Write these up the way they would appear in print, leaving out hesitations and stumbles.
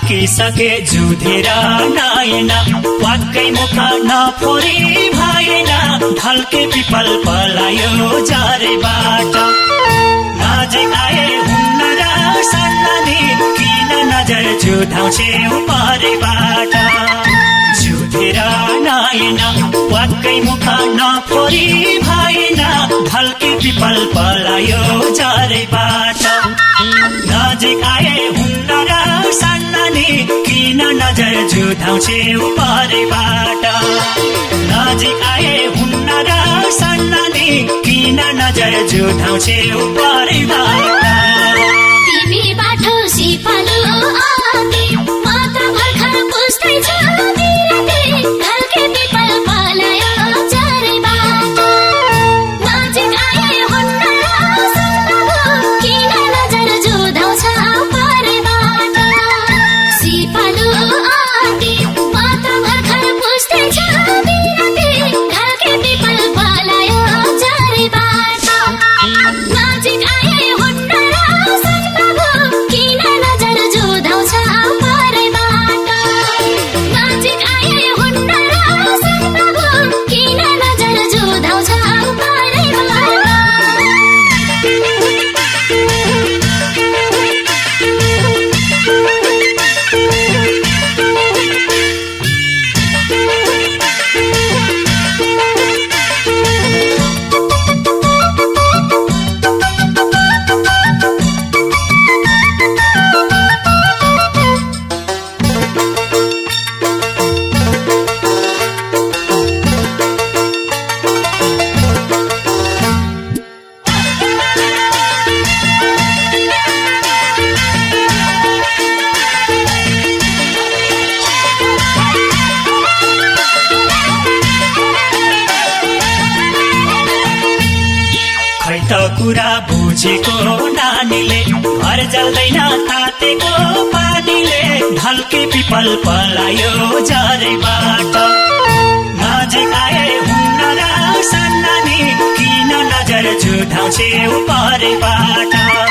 पाकिसके जुधेर नयन वाक्कै मुख नफोरी भएन ढल्के पिपल पलायो झरेबाट नजिक आए हुन्न र सन्नानी किन नजर जुधाउँछौ परेबाट जुधेर नयन वाक्कै मुख नफोरी भएन ढल्के पिपल पलायो झरेबाट नजिक आए हुन्न र सन्नानी किन नजर जुधाउँछौ परेबाट नजिक आए हुन्न र सन्नानी किन नजर जुधाउँछौ परेबाट तिमी बाटो सिपालु आती मात्र भर्खर पुस्दै छ बिराते ढल्के पिपल पलायो झरेबाट नजिक आए हुन्न र सन्नानी किन नजर जुधाउँछौ परेबाट सिपालु आती मात्र भर्खर पुस्दै छ बिराते ढल्के पिपल पलायो झरेबाट नजिक आए हुन्न र सन्नानी किन नजर जुधाउँछौ परेबाट नजिक आए हुन्न र सन्नानी किन नजर जुधाउँछौ कुरा बुझेको नानीले घर जल्दैन तातेको पानीले ढल्के पिपल पलायो झरेबाट नजिक आए हुन्न र सन्नानी किन नजर जुधाउँछौ परेबाट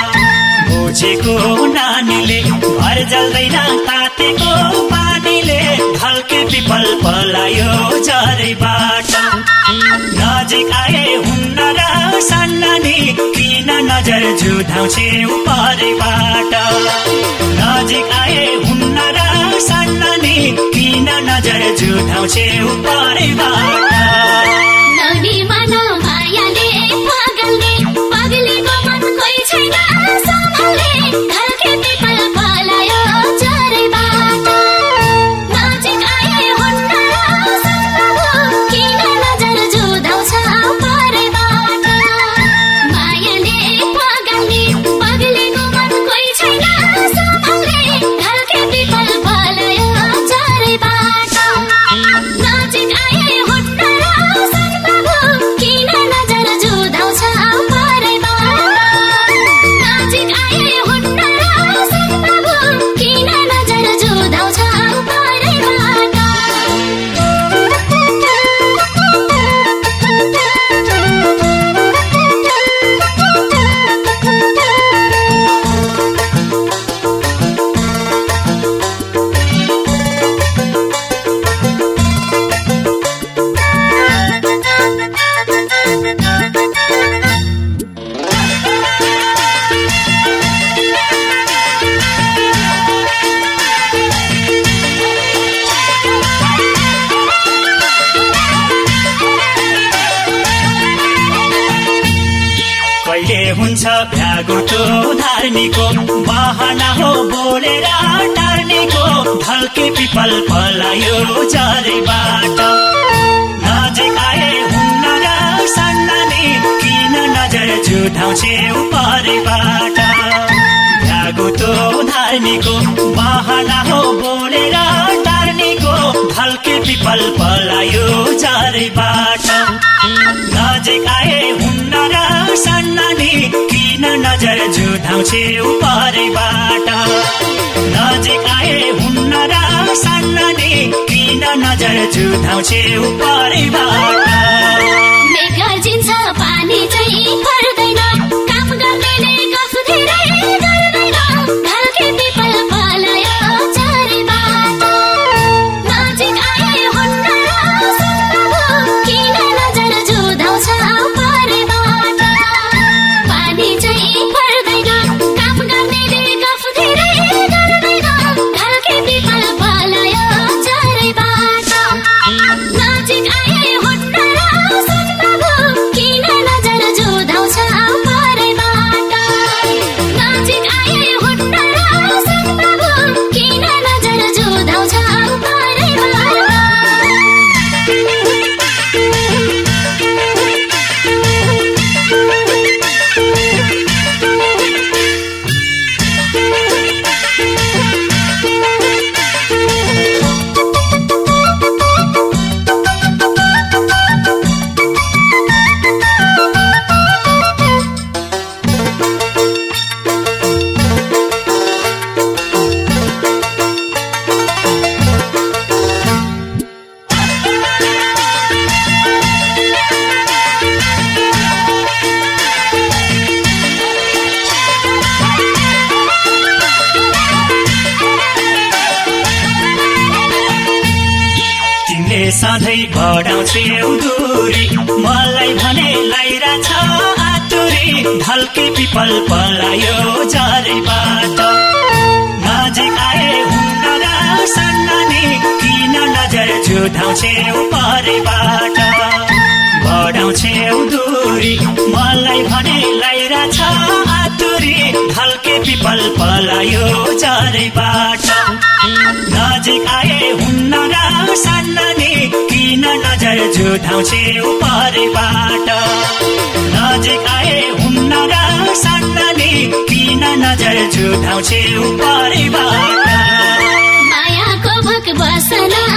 बुझेको नानीले घर जल्दैन तातेको पानीले ढल्के पिपल पलायो झरेबाट नजिक आए हुन्न र सन्नानी किन नजर जुधाउँछौ परेबाट नजिक आए हुन्न र सन्नानी किन नजर जुधाउँछौ परेबाट ननी मन मायाले पागलले पागलेको मन कोही छैन सम्हाल्ने ढल्के पिपल पलायो झरेबाट नजिक आए हुन्न र सन्नानी किन नजर जुधाउँछौ परेबाट मायाले पागलले पागलेको मन कोही छैन सम्हाल्ने ढल्के पिपल पलायो झरेबाट नजिक आए हुन्न र सन्नानी किन नजर जुधाउँछौ परेबाट नजिक आए हुन्न र सन्नानी किन नजर जुधाउँछौ कहिले हुन्छ भ्यागुतो धार्नीको बहाना हो बोलेर टार्नीको ढल्के पिपल पलायो झरेबाट नजिक आए हुन्न र सन्नानी किन नजर जुधाउँछौ परेबाट भ्यागुतो धार्नीको बहाना हो बोलेर टार्नीको ढल्के पिपल पलायो झरेबाट नजिक आए हुन्न र सन्नानी किन नजर जुधाउँछौ परेबाट नजिक आए हुन्न र सन्नानी किन नजर जुधाउँछौ परेबाट मेघर्जिन्छ पानी चाहिँ पर्दैन काम गर्नेले गफ धेरै गर्दैन ढल्के पिपल पलायो झरेबाट सधैँ बढाउँछौ दूरी मलाई भने लाइरा छ आतुरी ढल्के पिपल पलायो झरैबाट नजिक आए हुन्न र सन्नानी किन नजर झुटाउँछौ परैबाट बढाउँछौ दूरी मलाई भने लाइरा छ आतुरी ढल्के पिपल पलायो झरैबाट नजिक आए हुन्न र सन्नानी किन नजर झुटाउँछौ परैबाट नजिक आए हुन्न र सन्नानी किन नजर झुटाउँछौ परैबाट मायाको भक बसना